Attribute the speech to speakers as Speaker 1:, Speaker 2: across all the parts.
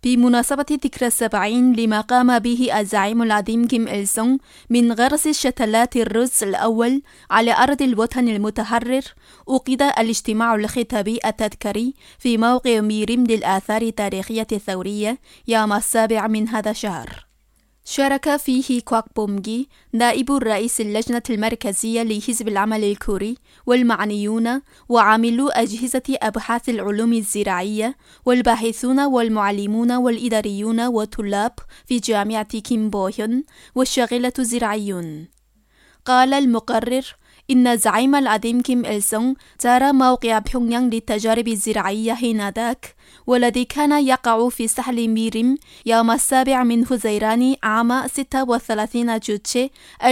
Speaker 1: في مناسبة ذكرى 70 لما قام به الزعيم العظيم كيم إل سونغ من غرس شتلات الرز الأول على أرض الوطن المتحرر، عقد الاجتماع الختامي التذكاري في موقع ميريم للآثار التاريخية الثورية يوم 7 من هذا الشهر. شارك فيه كواك بومجي نائب رئيس اللجنة المركزية لحزب العمل الكوري والمعنيون وعاملو أجهزة أبحاث العلوم الزراعية والباحثون والمعلمون والإداريون والطلاب في جامعة كيم بوهيون والشاغلة الزراعيون. قال المقرر إن الزعيم العظيم كيم إل سونغ زار موقع بيونغيانغ للتجارب الزراعية حينذاك، والذي كان يقع في ساحل ميريم يوم 7 من حزيران عام 36 جوتشي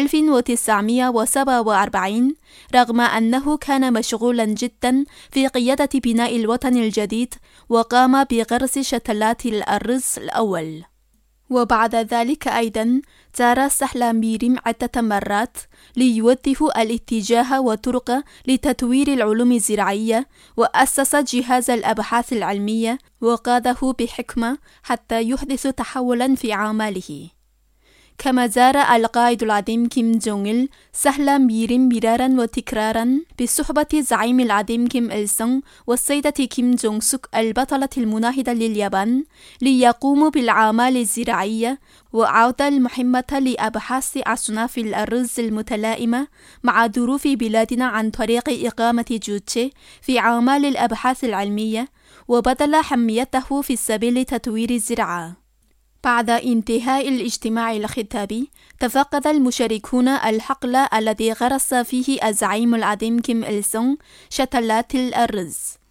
Speaker 1: 1947، رغم أنه كان مشغولا جدا في قيادة بناء الوطن الجديد وقام بغرس شتلات الأرز الأول. وبعد ذلك أيضا زار ساحل ميريم عدة مرات ليوضح الاتجاه والطرق لتطوير العلوم الزراعية، وأسس جهاز الأبحاث العلمية وقاده بحكمة حتى يحدث تحولا في أعماله. كما زار القائد العظيم كيم جونغ إل ساحل ميريم مرارا وتكرارا بصحبة الزعيم العظيم كيم إل سونغ والسيدة كيم جونغ سوك البطلة المناهضة لليابان، ليقوموا بالأعمال الزراعية وعودة المهمة لأبحاث أصناف الأرز المتلائمة مع ظروف بلادنا عن طريق إقامة جوتشي في أعمال الأبحاث العلمية، وبذل حميته في سبيل تطوير الزراعة. بعد انتهاء الاجتماع الختامي، تفقد المشاركون الحقل الذي غرس فيه الزعيم العظيم كيم إل سونغ شتلات الأرز.